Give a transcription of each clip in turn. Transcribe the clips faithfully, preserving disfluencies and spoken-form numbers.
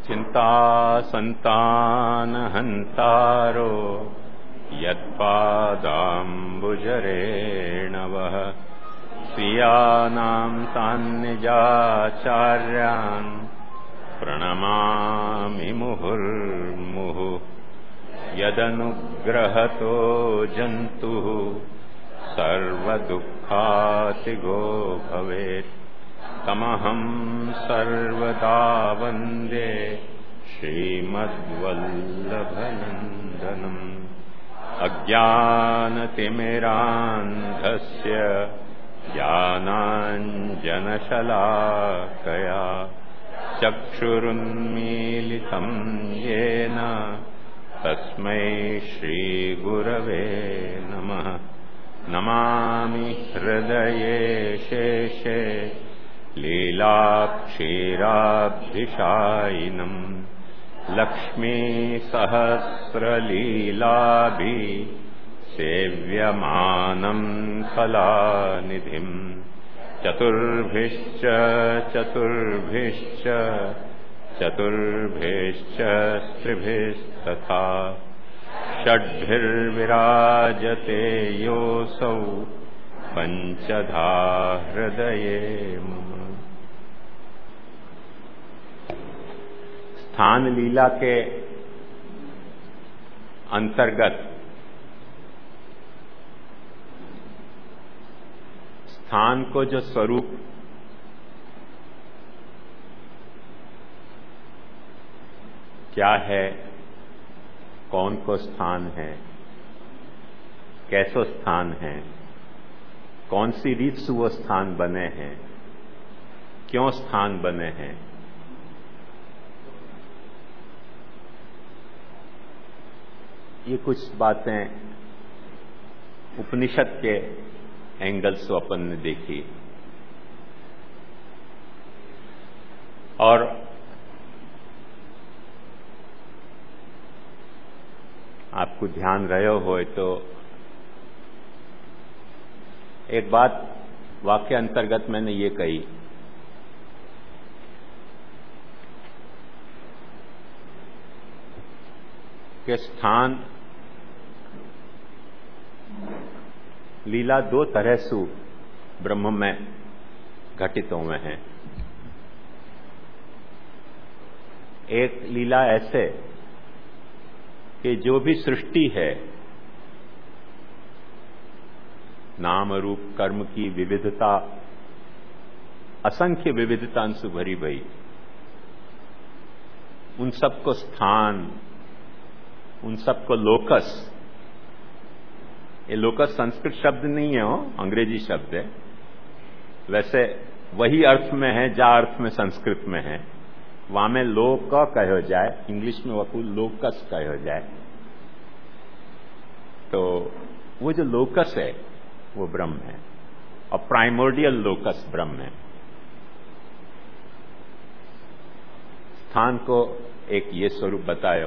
चिंता संतानहंतारो यत्पादाम्बुजरेणवः स्वीयानां सान्निजाचार्यान् प्रणमामि मुहुर्मुहुः यदनुग्रहतो जन्तुः सर्वदुःखातिगो भवेत् तमहं सर्वदा वन्दे श्रीमद्वल्लभनन्दनम् अज्ञानतिमिरान्धस्य ज्ञानाञ्जनशलाकया चक्षुरुन्मीलितं येन तस्मै श्रीगुरवे नमः। नमामि हृदये शेषे लीलाक्षीराब्धिशायिनम् लक्ष्मीसहस्रलीलाभि सेव्यमानं कलानिधिम् चतुर्भिश्च चतुर्भिश्च चतुर्भिश्च स्त्रिभिस्तथा षड्भिर्विराजते योऽसौ पञ्चधा हृदये मम। स्थान लीला के अंतर्गत स्थान को जो स्वरूप क्या है, कौन को स्थान है, कैसो स्थान है, कौन सी रीत से वो स्थान बने हैं, क्यों स्थान बने हैं, ये कुछ बातें उपनिषद के एंगल से अपन ने देखी और आपको ध्यान रहे हो तो एक बात वाक्य अंतर्गत मैंने ये कही कि स्थान लीला दो तरह से ब्रह्म में घटित हुए हैं। एक लीला ऐसे कि जो भी सृष्टि है नाम रूप कर्म की विविधता, असंख्य विविधता से भरी भई, उन सबको स्थान, उन सबको लोकस, ये लोकस संस्कृत शब्द नहीं है, हो अंग्रेजी शब्द है। वैसे वही अर्थ में है जहां अर्थ में संस्कृत में है, वहां में लोक कहो जाए, इंग्लिश में वह लोकस कहो जाए। तो वो जो लोकस है वो ब्रह्म है और प्राइमोर्डियल लोकस ब्रह्म है। स्थान को एक ये स्वरूप बतायो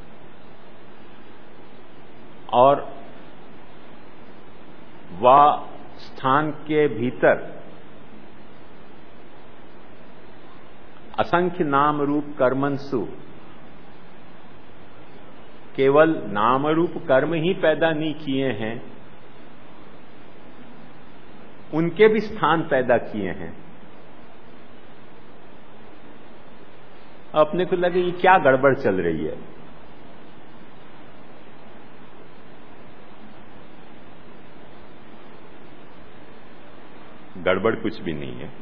और वह स्थान के भीतर असंख्य नाम रूप कर्मंसु केवल नाम रूप कर्म ही पैदा नहीं किए हैं, उनके भी स्थान पैदा किए हैं। अपने को लगे ये क्या गड़बड़ चल रही है, गड़बड़ कुछ भी नहीं है।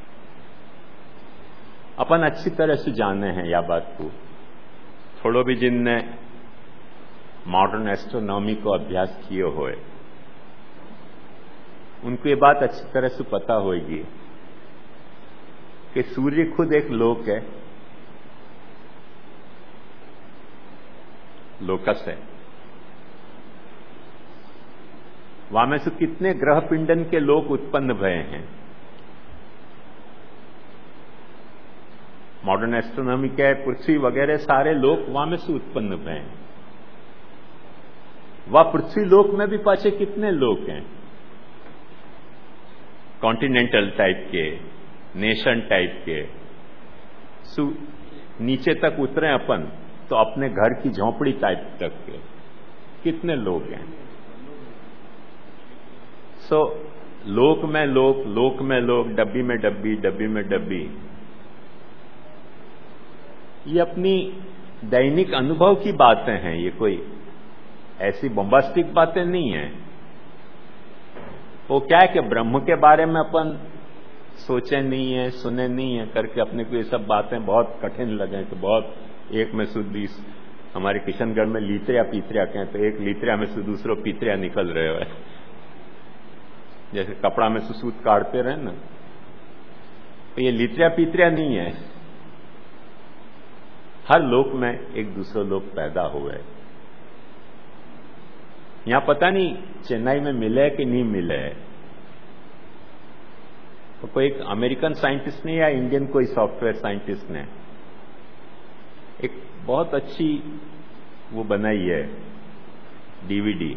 अपन अच्छी तरह से जाने हैं या बात को, थोड़ो भी जिनने मॉडर्न एस्ट्रोनॉमी को अभ्यास किए हुए उनको ये बात अच्छी तरह से पता होगी कि सूर्य खुद एक लोक है, लोकस है। वहां में से कितने ग्रह पिंडन के लोक उत्पन्न भये हैं। मॉडर्न एस्ट्रोनॉमी के पृथ्वी वगैरह सारे लोक वहां में से उत्पन्न भये हैं। वह पृथ्वी लोक में भी पाछे कितने लोक हैं, कॉन्टिनेंटल टाइप के, नेशन टाइप के, नीचे तक उतरे अपन तो अपने घर की झोंपड़ी टाइप तक के कितने लोग हैं। सो so, लोक में लोक, लोक में लोक, डब्बी में डब्बी, डब्बी में डब्बी, ये अपनी दैनिक अनुभव की बातें हैं। ये कोई ऐसी बॉम्बास्टिक बातें नहीं है। वो क्या है कि ब्रह्म के बारे में अपन सोचे नहीं है, सुने नहीं है करके अपने को ये सब बातें बहुत कठिन लगे तो बहुत एक में से बीस, हमारे किशनगढ़ में लीतरिया पीतरिया कहें तो एक लीतरिया में से दूसरों पीतरिया निकल रहे हो, जैसे कपड़ा में से सूत काटते रहे ना, तो ये लीतरिया पीतरिया नहीं है। हर लोक में एक दूसरे लोग पैदा हुए। यहां पता नहीं चेन्नई में मिले कि नहीं मिले, तो कोई एक अमेरिकन साइंटिस्ट ने या इंडियन कोई सॉफ्टवेयर साइंटिस्ट ने एक बहुत अच्छी वो बनाई है डीवीडी।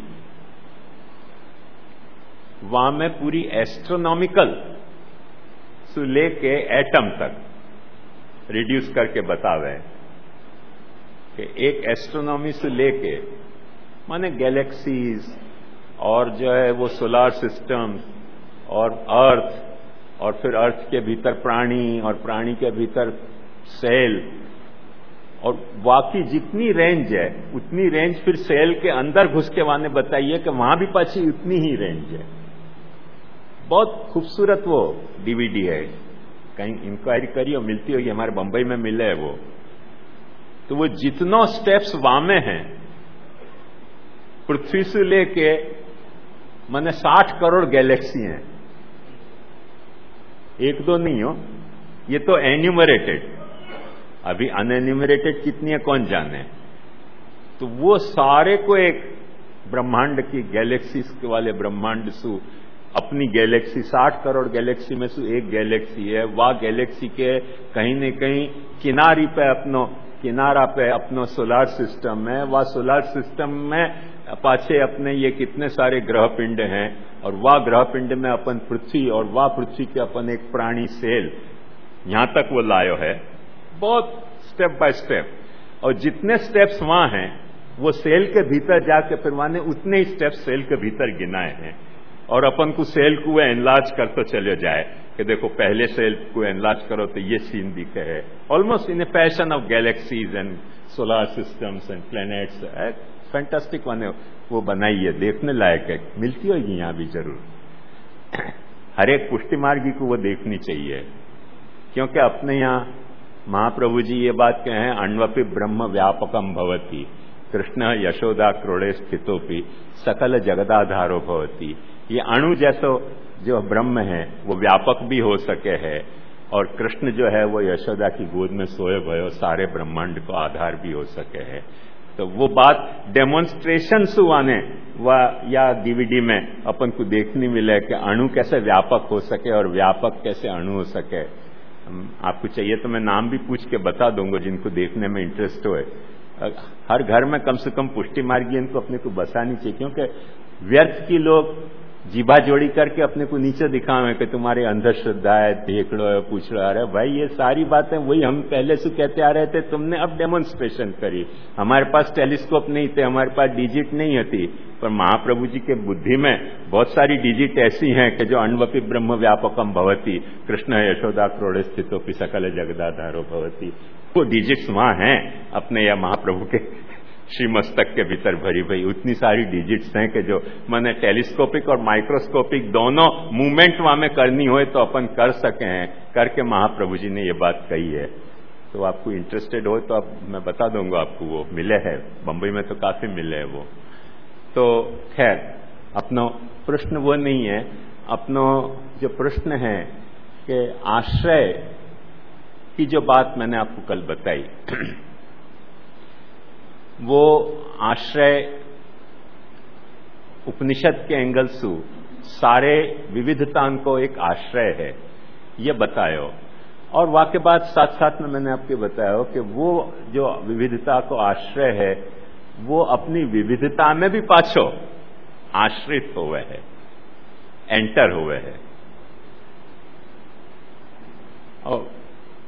वहां में पूरी एस्ट्रोनॉमिकल से लेके एटम तक रिड्यूस करके बतावे कि एक एस्ट्रोनॉमी से लेके माने गैलेक्सीज और जो है वो सोलार सिस्टम और अर्थ और फिर अर्थ के भीतर प्राणी और प्राणी के भीतर सेल और बाकी जितनी रेंज है उतनी रेंज फिर सेल के अंदर घुस के वाने बताइए कि वहां भी पाछी उतनी ही रेंज है। बहुत खूबसूरत वो डीवीडी है, कहीं इंक्वायरी करिए मिलती होगी, हमारे बंबई में मिले है वो। तो वो जितनों स्टेप्स वहां में हैं पृथ्वी से लेके माने साठ करोड़ गैलेक्सी हैं, एक दो नहीं हो, ये तो एन्यूमरेटेड, अभी अनएन्यूमरेटेड कितनी है कौन जाने। तो वो सारे को एक ब्रह्मांड की गैलेक्सी के वाले ब्रह्मांड सु अपनी गैलेक्सी साठ करोड़ गैलेक्सी में से एक गैलेक्सी है। वह गैलेक्सी के कहीं न कहीं किनारी पे अपनो किनारा पे अपनो सोलार सिस्टम है। वह सोलार सिस्टम में पाछे अपने ये कितने सारे ग्रह पिंड हैं और वह ग्रह पिंड में अपन पृथ्वी और वह पृथ्वी के अपन एक प्राणी सेल, यहां तक वो लायो है बहुत स्टेप बाय स्टेप। और जितने स्टेप्स वहां हैं वो सेल के भीतर जाके फिर वहां ने उतने ही स्टेप सेल के भीतर गिनाए हैं और अपन को सेल को एनलार्ज कर तो चले जाए कि देखो पहले सेल को एनलार्ज करो तो ये सीन दिखे है, almost in a passion of galaxies and solar systems and planets. Fantastic one वो बनाई है, देखने लायक है, मिलती होगी यहां भी जरूर। हर एक पुष्टि मार्गी को वो देखनी चाहिए, क्योंकि अपने यहां महाप्रभु जी ये बात कहे हैं, अण्वपि ब्रह्म व्यापकम भवति कृष्ण यशोदा क्रोड़े स्थितोपि सकल जगदाधारो भवति। ये अणु जैसो जो ब्रह्म है वो व्यापक भी हो सके है और कृष्ण जो है वो यशोदा की गोद में सोए भयो सारे ब्रह्मांड को आधार भी हो सके है। तो वो बात डेमोन्स्ट्रेशन सुवाने वह या डीवीडी में अपन को देखने मिले कि अणु कैसे व्यापक हो सके और व्यापक कैसे अणु हो सके। आपको चाहिए तो मैं नाम भी पूछ के बता दूंगा जिनको देखने में इंटरेस्ट हो। हर घर में कम से कम पुष्टि मार्गी इनको अपने को बसानी चाहिए, क्योंकि व्यर्थ की लोग जीभा जोड़ी करके अपने को नीचे दिखावे कि तुम्हारे अंधश्रद्धा है, देखड़ो है, पूछ लो। अरे भाई ये सारी बातें वही हम पहले से कहते आ रहे थे, तुमने अब डेमोन्स्ट्रेशन करी। हमारे पास टेलीस्कोप नहीं थे, हमारे पास डिजिट नहीं होती, पर महाप्रभु जी के बुद्धि में बहुत सारी डिजिट ऐसी हैं कि जो अण्वपि ब्रह्म व्यापकम भवति कृष्ण यशोदा क्रोड़े स्थितोपि सकल जगदाधारो भवति। वो डिजिट्स वहां हैं अपने या महाप्रभु के श्रीमस्तक के भीतर भरी भई उतनी सारी डिजिट्स हैं कि जो मैंने टेलीस्कोपिक और माइक्रोस्कोपिक दोनों मूवमेंट वहां में करनी हो तो अपन कर सके हैं, करके महाप्रभु जी ने ये बात कही है। तो आपको इंटरेस्टेड हो तो अब मैं बता दूंगा आपको, वो मिले हैं बंबई में तो काफी मिले हैं वो। तो खैर अपनो प्रश्न वो नहीं है, अपनो जो प्रश्न है कि आश्रय की जो बात मैंने आपको कल बताई वो आश्रय उपनिषद के एंगल से सारे विविधता को एक आश्रय है ये बतायो। और वाक्य बात साथ साथ में मैंने आपको बताया कि वो जो विविधता को आश्रय है वो अपनी विविधता में भी पाछो आश्रित हुए है, एंटर हुए है। और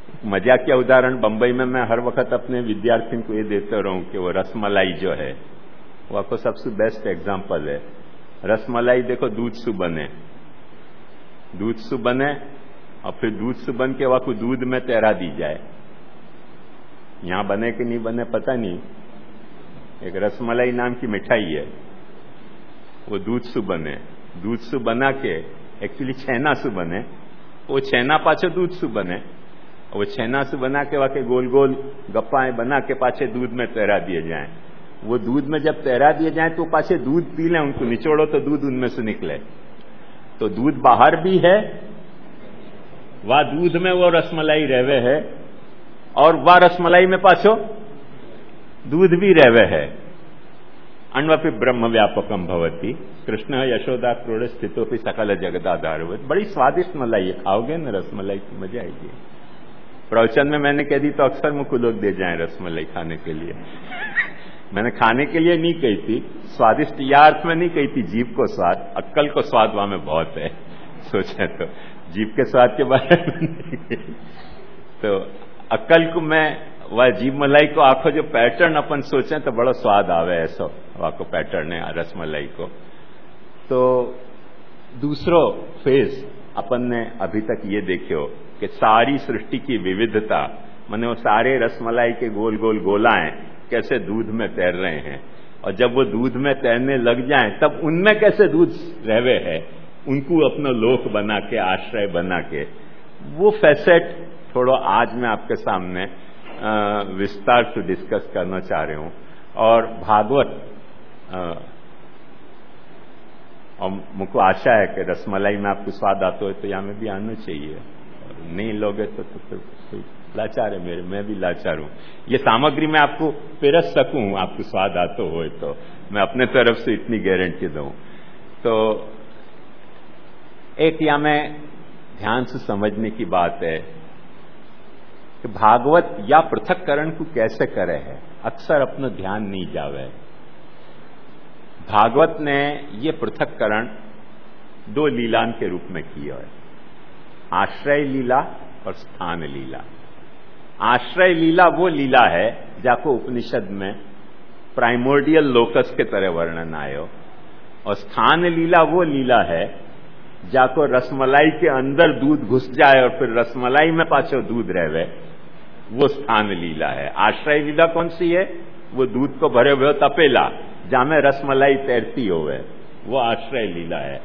मजाकिया उदाहरण बंबई में मैं हर वक्त अपने विद्यार्थियों को ये देता रहूं कि वो रसमलाई जो है वो आपको सबसे बेस्ट एग्जाम्पल है। रसमलाई देखो दूध से बने, दूध से बने और फिर दूध से बन के वाकू दूध में तैरा दी जाए। यहां बने कि नहीं बने पता नहीं। एक रसमलाई नाम की मिठाई है, वो दूध से बने, दूध से बना के एक्चुअली छेना से बने, वो छेना पाछे दूध से बने, वो छेना से बना के वाके गोल गोल गप्पाएं बना के पाछे दूध में तैरा दिए जाएं। वो दूध में जब तैरा दिए जाएं तो पाछे दूध पी लें, उनको निचोड़ो तो दूध उनमें से निकले। तो दूध बाहर भी है, वह दूध में वो रसमलाई रहवे है, और वह रसमलाई में पाछो दूध भी रहवे है। अन्वपि ब्रह्म व्यापकम भवती कृष्ण यशोदा क्रोड़ स्थितोपि सकल जगदाधारवत। बड़ी स्वादिष्ट मलाई है, खाओगे ना रसमलाई की मजा आएगी। प्रवचन में मैंने कह दी तो अक्सर मुझको लोग दे जाएं रसमलाई खाने के लिए। मैंने खाने के लिए नहीं कही थी, स्वादिष्ट या अर्थ में नहीं कही थी, जीभ को स्वाद, अक्कल को स्वाद वहां में बहुत है, सोचे तो जीभ के स्वाद के बारे में नहीं। तो अक्कल को मैं वह जीभ मलाई को आखो जो पैटर्न अपन सोचें तो बड़ा स्वाद आवे, ऐसा वह को पैटर्न है रसमलाई को। तो दूसरो फेज अपन ने अभी तक ये देखियो कि सारी सृष्टि की विविधता, माने वो सारे रसमलाई के गोल गोल गोलाएं कैसे दूध में तैर रहे हैं, और जब वो दूध में तैरने लग जाएं तब उनमें कैसे दूध रहवे है, उनको अपना लोक बना के, आश्रय बना के, वो फैसेट थोड़ा आज मैं आपके सामने विस्तार से डिस्कस करना चाह रही हूं। और भागवत, और मुझको आशा है कि रसमलाई में आपको स्वाद आता हो तो यहाँ में भी आना चाहिए, नहीं लोगे तो, तो, तो, तो लाचार है मेरे, मैं भी लाचार हूं। ये सामग्री मैं आपको पेरस सकूं, आपको स्वाद आता हो तो मैं अपने तरफ से इतनी गारंटी दूं। तो एक यहाँ में ध्यान से समझने की बात है कि भागवत या पृथक्करण को कैसे करे है, अक्सर अपना ध्यान नहीं जावे। भागवत ने ये पृथक्करण दो लीलान के रूप में किया है, आश्रय लीला और स्थान लीला। आश्रय लीला वो लीला है जाको उपनिषद में प्राइमोर्डियल लोकस के तरह वर्णन आयो, और स्थान लीला वो लीला है जाको रसमलाई के अंदर दूध घुस जाए और फिर रसमलाई में पाछो दूध रहवे, वो स्थान लीला है। आश्रय लीला कौन सी है? वो दूध को भरे हुए तपेला जहां में रसमलाई तैरती होवे, वो आश्रय लीला है।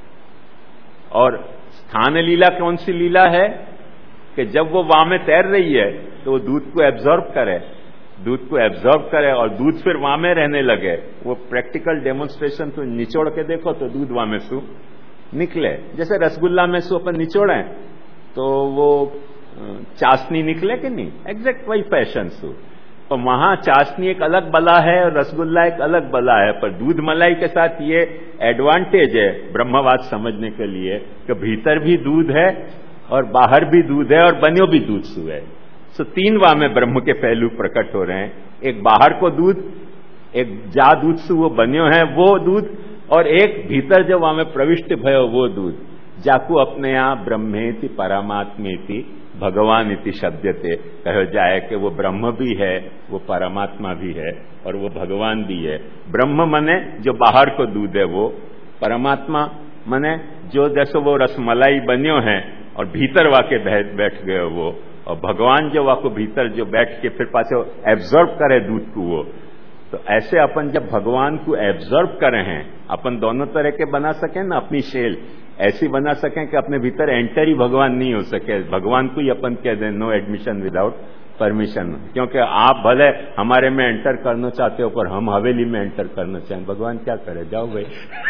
और स्थान लीला कौन सी लीला है कि जब वो वहां में तैर रही है तो वो दूध को एब्जॉर्ब करे, दूध को एब्जॉर्ब करे और दूध फिर वहां में रहने लगे। वो प्रैक्टिकल डेमोन्स्ट्रेशन तो निचोड़ के देखो तो दूध वहां में सु निकले, जैसे रसगुल्ला में सु अपन निचोड़े तो वो चाशनी निकले कि नहीं, एग्जैक्ट वही फैशन सु। तो वहां चाशनी एक अलग बला है और रसगुल्ला एक अलग बला है, पर दूध मलाई के साथ ये एडवांटेज है ब्रह्मवाद समझने के लिए कि भीतर भी दूध है और बाहर भी दूध है और बन्यो भी दूध सु है। सो तीन वहां में ब्रह्म के पहलू प्रकट हो रहे हैं, एक बाहर को दूध, एक जा दूध से वो बन्यो है वो दूध, और एक भीतर जो वहां में प्रविष्ट भयो वो दूध, जाकू अपने यहां ब्रह्मेति परमात्मेति भगवान इति शब्दते कहो जाए कि वो ब्रह्म भी है, वो परमात्मा भी है और वो भगवान भी है। ब्रह्म मने जो बाहर को दूध है वो, परमात्मा मने जो जैसे वो रसमलाई बन्यो है और भीतर वाके बैठ गए वो, और भगवान जो वाको भीतर जो बैठ के फिर पाछे एब्जॉर्ब करे दूध को वो। तो ऐसे अपन जब भगवान को एब्जॉर्ब करे हैं, अपन दोनों तरह के बना सकें ना, अपनी शेल ऐसी बना सकें कि अपने भीतर एंटर ही भगवान नहीं हो सके, भगवान को ही अपन कह दें नो एडमिशन विदाउट परमिशन। क्योंकि आप भले हमारे में एंटर करना चाहते हो पर हम हवेली में एंटर करना चाहें, भगवान क्या करे, जाओ भाई।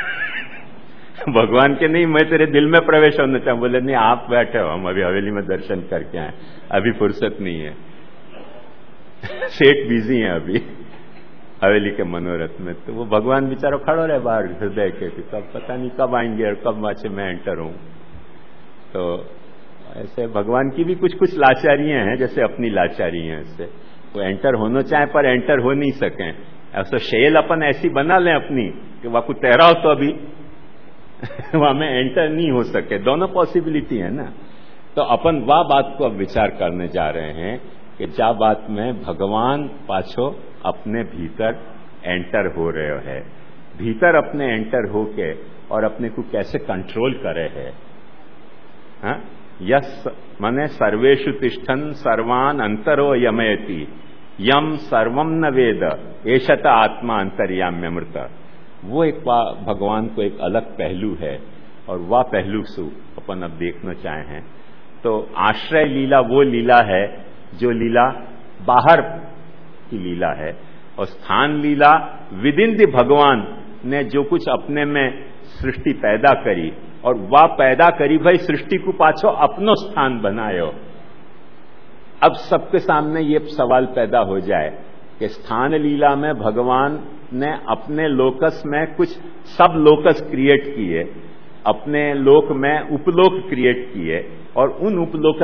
भगवान के नहीं मैं तेरे दिल में प्रवेश होना चाहूं, बोले नहीं आप बैठे हो, हम अभी हवेली में दर्शन करके आए, अभी फुर्सत नहीं है, सेठ बिजी है अभी हवेली के मनोरथ में। तो वो भगवान बेचारा खड़ो रहे बाहर हृदय के, कब पता नहीं कब आएंगे और कब वाचे मैं एंटर हूं। तो ऐसे भगवान की भी कुछ कुछ लाचारियां हैं, जैसे अपनी लाचारी हैं, इससे वो एंटर होना चाहे पर एंटर हो नहीं सके। ऐसा शेल अपन ऐसी बना लें अपनी कि वहां को तैराओ तो अभी वहां में एंटर नहीं हो सके, दोनों पॉसिबिलिटी है ना। तो अपन वह बात को अब विचार करने जा रहे हैं कि जा बात में भगवान पाछो अपने भीतर एंटर हो रहे है, भीतर अपने एंटर होके और अपने को कैसे कंट्रोल करे है। हाँ? यस मने सर्वेषु तिष्ठन सर्वान अंतरो यमयति यम सर्वम न वेद एषत आत्मा अंतर्याम्यमृत। वो एक भगवान को एक अलग पहलू है और वह पहलू सु अपन अब देखना चाहे हैं। तो आश्रय लीला वो लीला है जो लीला बाहर की लीला है, और स्थान लीला विद इन द भगवान ने जो कुछ अपने में सृष्टि पैदा करी और वह पैदा करी भाई सृष्टि को पाछो अपनो स्थान बनायो। अब सबके सामने ये सवाल पैदा हो जाए कि स्थान लीला में भगवान ने अपने लोकस में कुछ सब लोकस क्रिएट किए, अपने लोक में उपलोक क्रिएट किए और उन उपलोक